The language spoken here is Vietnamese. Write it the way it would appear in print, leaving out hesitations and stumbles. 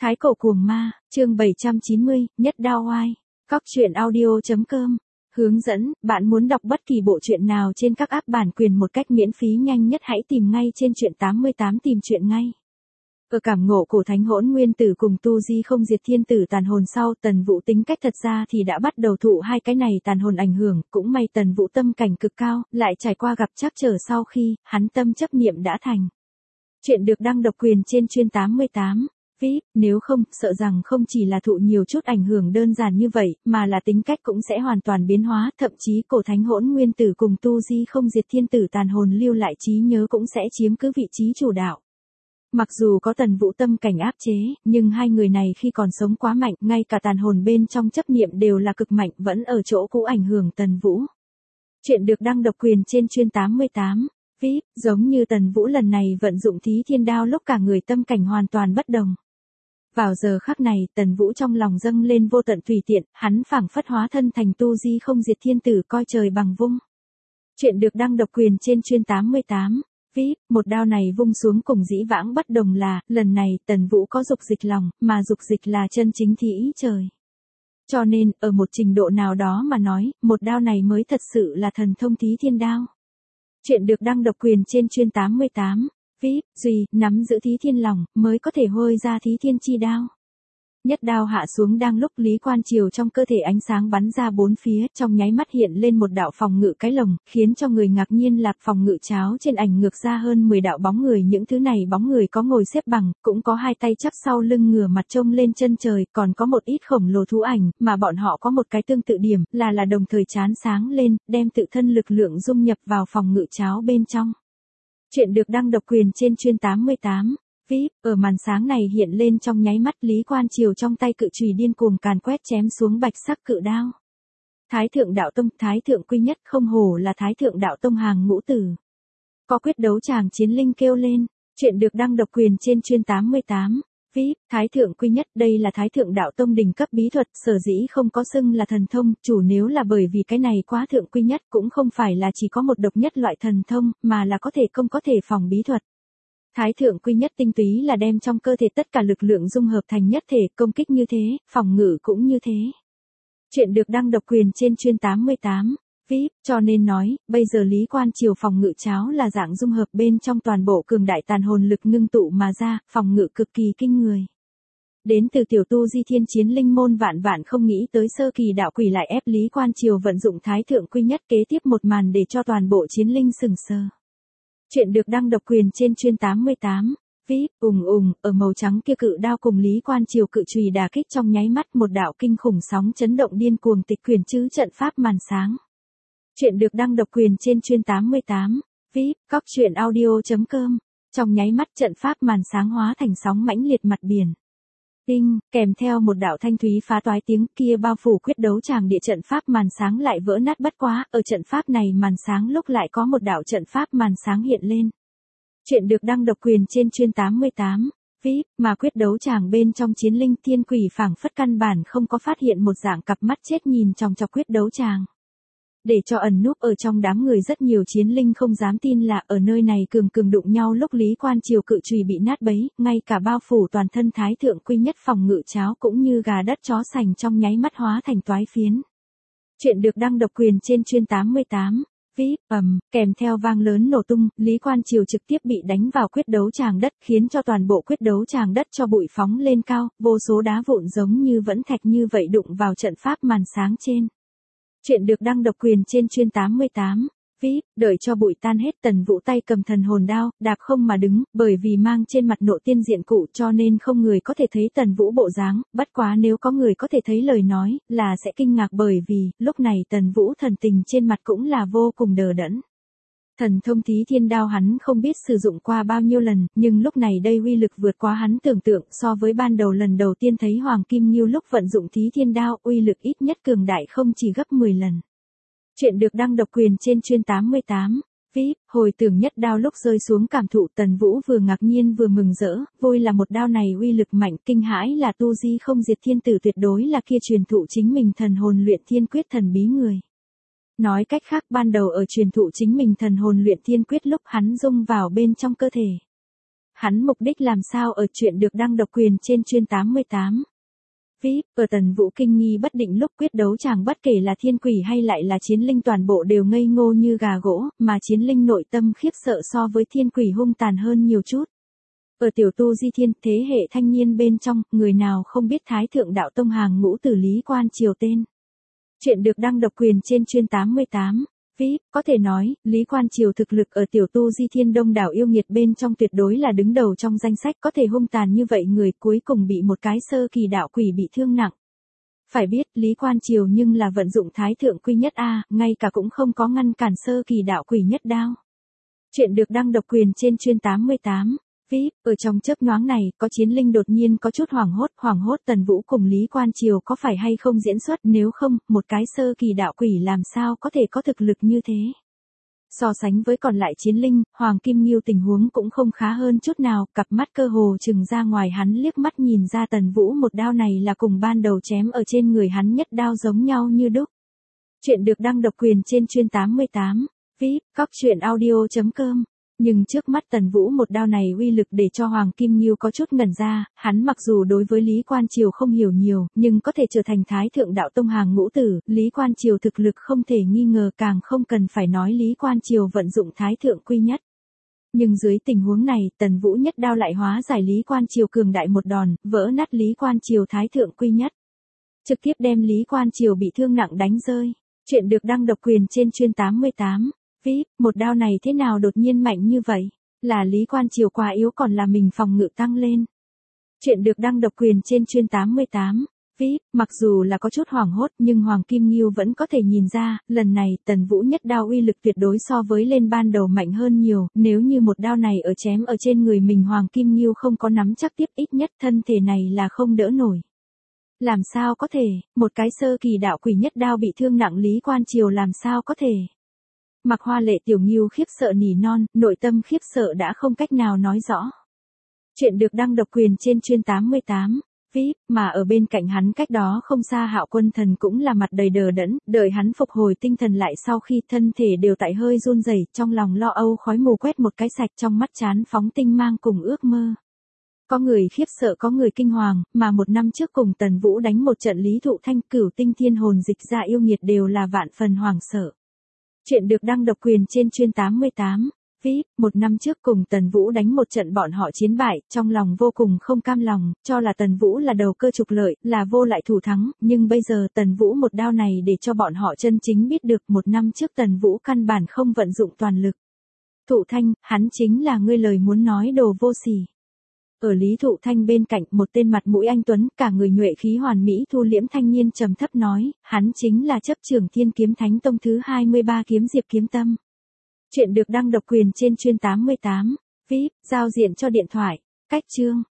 Thái cổ cuồng ma, chương 790, nhất đao oai. Cóc truyện audio.com. Hướng dẫn, bạn muốn đọc bất kỳ bộ truyện nào trên các app bản quyền một cách miễn phí nhanh nhất hãy tìm ngay trên truyện 88 tìm truyện ngay. Ở cảm ngộ của Thánh Hỗn Nguyên Tử cùng Tu Di Không Diệt Thiên Tử tàn hồn sau, Tần Vũ tính cách thật ra thì đã bắt đầu thụ hai cái này tàn hồn ảnh hưởng, cũng may Tần Vũ tâm cảnh cực cao, lại trải qua gặp trắc trở sau khi, hắn tâm chấp niệm đã thành. Chuyện được đăng độc quyền trên chuyên 88. VIP, nếu không, sợ rằng không chỉ là thụ nhiều chút ảnh hưởng đơn giản như vậy, mà là tính cách cũng sẽ hoàn toàn biến hóa, thậm chí cổ Thánh Hỗn Nguyên Tử cùng Tu Di Không Diệt Thiên Tử tàn hồn lưu lại trí nhớ cũng sẽ chiếm cứ vị trí chủ đạo. Mặc dù có Tần Vũ tâm cảnh áp chế, nhưng hai người này khi còn sống quá mạnh, ngay cả tàn hồn bên trong chấp niệm đều là cực mạnh, vẫn ở chỗ cũ ảnh hưởng Tần Vũ. Chuyện được đăng độc quyền trên chuyên 88. VIP, giống như Tần Vũ lần này vận dụng Thí Thiên Đao lúc cả người tâm cảnh hoàn toàn bất đồng. Vào giờ khắc này, Tần Vũ trong lòng dâng lên vô tận tùy tiện, hắn phảng phất hóa thân thành Tu Di Không Diệt Thiên Tử coi trời bằng vung. Chuyện được đăng độc quyền trên chuyên 88. VIP, một đao này vung xuống cùng dĩ vãng bất đồng là, lần này Tần Vũ có dục dịch lòng, mà dục dịch là chân chính thí ý trời. Cho nên, ở một trình độ nào đó mà nói, một đao này mới thật sự là thần thông Thí Thiên Đao. Chuyện được đăng độc quyền trên chuyên 88. VIP, duy, nắm giữ Thí Thiên lòng, mới có thể hôi ra Thí Thiên chi đao. Nhất đao hạ xuống đang lúc Lý Quan Triều trong cơ thể ánh sáng bắn ra bốn phía, trong nháy mắt hiện lên một đạo phòng ngự cái lồng, khiến cho người ngạc nhiên là phòng ngự cháo trên ảnh ngược ra hơn 10 đạo bóng người. Những thứ này bóng người có ngồi xếp bằng, cũng có hai tay chắp sau lưng ngửa mặt trông lên chân trời, còn có một ít khổng lồ thú ảnh, mà bọn họ có một cái tương tự điểm, là đồng thời chán sáng lên, đem tự thân lực lượng dung nhập vào phòng ngự cháo bên trong. Chuyện được đăng độc quyền trên chuyên 88. VIP, ở màn sáng này hiện lên trong nháy mắt Lý Quan Triều trong tay cự chùy điên cuồng càn quét chém xuống bạch sắc cự đao. Thái thượng đạo tông, thái thượng quy nhất, không hổ là thái thượng đạo tông hàng ngũ tử. Có quyết đấu chàng chiến linh kêu lên. Chuyện được đăng độc quyền trên chuyên 88. VIP, thái thượng quy nhất, đây là thái thượng đạo tông đỉnh cấp bí thuật, sở dĩ không có xưng là thần thông, chủ nếu là bởi vì cái này quá thượng quy nhất, cũng không phải là chỉ có một độc nhất loại thần thông, mà là có thể không có thể phòng bí thuật. Thái thượng quy nhất tinh túy là đem trong cơ thể tất cả lực lượng dung hợp thành nhất thể, công kích như thế, phòng ngự cũng như thế. Chuyện được đăng độc quyền trên chuyên 88. VIP, cho nên nói, bây giờ Lý Quan Triều phòng ngự cháo là dạng dung hợp bên trong toàn bộ cường đại tàn hồn lực ngưng tụ mà ra, phòng ngự cực kỳ kinh người. Đến từ tiểu Tu Di Thiên Chiến Linh môn vạn vạn không nghĩ tới sơ kỳ đạo quỷ lại ép Lý Quan Triều vận dụng thái thượng quy nhất, kế tiếp một màn để cho toàn bộ chiến linh sừng sờ. Chuyện được đăng độc quyền trên chuyên 88. VIP, ở màu trắng kia cự đao cùng Lý Quan Triều cự chùy đả kích trong nháy mắt, một đạo kinh khủng sóng chấn động điên cuồng tịch quyển chứ trận pháp màn sáng. Chuyện được đăng độc quyền trên chuyên 88. VIP, cóc truyện audio.com. Trong nháy mắt trận pháp màn sáng hóa thành sóng mãnh liệt mặt biển. Tinh, kèm theo một đạo thanh thúy phá toái tiếng kia bao phủ quyết đấu tràng địa trận pháp màn sáng lại vỡ nát bất quá, ở trận pháp này màn sáng lúc lại có một đạo trận pháp màn sáng hiện lên. Chuyện được đăng độc quyền trên chuyên 88. VIP, mà quyết đấu tràng bên trong chiến linh thiên quỷ phảng phất căn bản không có phát hiện một dạng cặp mắt chết nhìn trong chọc quyết đấu tràng. Để cho ẩn núp ở trong đám người rất nhiều chiến linh không dám tin là ở nơi này cường đụng nhau lúc Lý Quan Triều cự chùy bị nát bấy, ngay cả bao phủ toàn thân thái thượng quy nhất phòng ngự cháo cũng như gà đất chó sành trong nháy mắt hóa thành toái phiến. Chuyện được đăng độc quyền trên chuyên 88. VIP, kèm theo vang lớn nổ tung, Lý Quan Triều trực tiếp bị đánh vào quyết đấu tràng đất, khiến cho toàn bộ quyết đấu tràng đất cho bụi phóng lên cao, vô số đá vụn giống như vẫn thạch như vậy đụng vào trận pháp màn sáng trên. Chuyện được đăng độc quyền trên chuyên 88. VIP, đợi cho bụi tan hết Tần Vũ tay cầm thần hồn đao, đạp không mà đứng, bởi vì mang trên mặt nộ tiên diện cụ cho nên không người có thể thấy Tần Vũ bộ dáng, bất quá nếu có người có thể thấy lời nói, là sẽ kinh ngạc bởi vì, lúc này Tần Vũ thần tình trên mặt cũng là vô cùng đờ đẫn. Thần thông Thí Thiên Đao hắn không biết sử dụng qua bao nhiêu lần, nhưng lúc này đây uy lực vượt quá hắn tưởng tượng, so với ban đầu lần đầu tiên thấy Hoàng Kim Ngưu lúc vận dụng Thí Thiên Đao, uy lực ít nhất cường đại không chỉ gấp 10 lần. Chuyện được đăng độc quyền trên chuyên 88. VIP, hồi tưởng nhất đao lúc rơi xuống cảm thụ Tần Vũ vừa ngạc nhiên vừa mừng rỡ, vui là một đao này uy lực mạnh, kinh hãi là Tu Di Không Diệt Thiên Tử tuyệt đối là kia truyền thụ chính mình thần hồn luyện thiên quyết thần bí người. Nói cách khác ban đầu ở truyền thụ chính mình thần hồn luyện thiên quyết lúc hắn dung vào bên trong cơ thể. hắn mục đích làm sao ở chuyện được đăng độc quyền trên chuyên 88. VIP, ở Tần Vũ kinh nghi bất định lúc quyết đấu chàng bất kể là thiên quỷ hay lại là chiến linh toàn bộ đều ngây ngô như gà gỗ, mà chiến linh nội tâm khiếp sợ so với thiên quỷ hung tàn hơn nhiều chút. Ở tiểu tu di thiên, thế hệ thanh niên bên trong, người nào không biết Thái Thượng Đạo Tông hàng ngũ tử Lý Quan Triều tên. Chuyện được đăng độc quyền trên chuyên 88. VIP, có thể nói, Lý Quan Triều thực lực ở tiểu tu di thiên đông đảo yêu nghiệt bên trong tuyệt đối là đứng đầu trong danh sách, có thể hung tàn như vậy người cuối cùng bị một cái sơ kỳ đạo quỷ bị thương nặng. Phải biết, Lý Quan Triều nhưng là vận dụng Thái Thượng Quy Nhất A, ngay cả cũng không có ngăn cản sơ kỳ đạo quỷ nhất đao. Chuyện được đăng độc quyền trên chuyên 88. VIP, ở trong chớp nhoáng này, có chiến linh đột nhiên có chút hoảng hốt Tần Vũ cùng Lý Quan Triều có phải hay không diễn xuất, nếu không, một cái sơ kỳ đạo quỷ làm sao có thể có thực lực như thế. So sánh với còn lại chiến linh, Hoàng Kim Nghiêu tình huống cũng không khá hơn chút nào, cặp mắt cơ hồ trừng ra ngoài hắn liếc mắt nhìn ra Tần Vũ một đao này là cùng ban đầu chém ở trên người hắn nhất đao giống nhau như đúc. Chuyện được đăng độc quyền trên chuyên 88. VIP, Cóc Truyện Audio.com. Nhưng trước mắt Tần Vũ một đao này uy lực để cho Hoàng Kim Nghiêu có chút ngẩn ra, hắn mặc dù đối với Lý Quan Triều không hiểu nhiều, nhưng có thể trở thành Thái Thượng Đạo Tông hàng ngũ tử, Lý Quan Triều thực lực không thể nghi ngờ, càng không cần phải nói Lý Quan Triều vận dụng Thái Thượng Quy Nhất. Nhưng dưới tình huống này, Tần Vũ nhất đao lại hóa giải Lý Quan Triều cường đại một đòn, vỡ nát Lý Quan Triều Thái Thượng Quy Nhất. Trực tiếp đem Lý Quan Triều bị thương nặng đánh rơi. Chuyện được đăng độc quyền trên chuyên 88. VIP, một đao này thế nào đột nhiên mạnh như vậy? Là Lý Quan Triều quá yếu còn là mình phòng ngự tăng lên? Chuyện được đăng độc quyền trên chuyên 88. VIP, mặc dù là có chút hoảng hốt nhưng Hoàng Kim Nghiêu vẫn có thể nhìn ra, lần này Tần Vũ nhất đao uy lực tuyệt đối so với lên ban đầu mạnh hơn nhiều, nếu như một đao này ở chém ở trên người mình Hoàng Kim Nghiêu không có nắm chắc tiếp ít nhất thân thể này là không đỡ nổi. Làm sao có thể, một cái sơ kỳ đạo quỷ nhất đao bị thương nặng Lý Quan Triều làm sao có thể? Mặc Hoa Lệ tiểu Nghiêu khiếp sợ nỉ non, nội tâm khiếp sợ đã không cách nào nói rõ. Chuyện được đăng độc quyền trên chuyên 88. VIP, mà ở bên cạnh hắn cách đó không xa Hạo Quân Thần cũng là mặt đầy đờ đẫn, đợi hắn phục hồi tinh thần lại sau khi thân thể đều tại hơi run rẩy, trong lòng lo âu khói mù quét một cái sạch, trong mắt chán phóng tinh mang cùng ước mơ. Có người khiếp sợ có người kinh hoàng, mà một năm trước cùng Tần Vũ đánh một trận Lý Thụ Thanh Cửu Tinh Thiên Hồn dịch ra yêu nghiệt đều là vạn phần hoảng sợ. Chuyện được đăng độc quyền trên chuyên 88. VIP, một năm trước cùng Tần Vũ đánh một trận bọn họ chiến bại, trong lòng vô cùng không cam lòng, cho là Tần Vũ là đầu cơ trục lợi, là vô lại thủ thắng, nhưng bây giờ Tần Vũ một đao này để cho bọn họ chân chính biết được một năm trước Tần Vũ căn bản không vận dụng toàn lực. Thụ Thanh, hắn chính là ngươi lời muốn nói đồ vô sỉ. Ở Lý Thụ Thanh bên cạnh một tên mặt mũi anh tuấn, cả người nhuệ khí hoàn mỹ thu liễm thanh niên trầm thấp nói, hắn chính là chấp trưởng Thiên Kiếm Thánh Tông thứ 23 kiếm Diệp Kiếm Tâm. Chuyện được đăng độc quyền trên chuyên 88. VIP, giao diện cho điện thoại. Cách chương.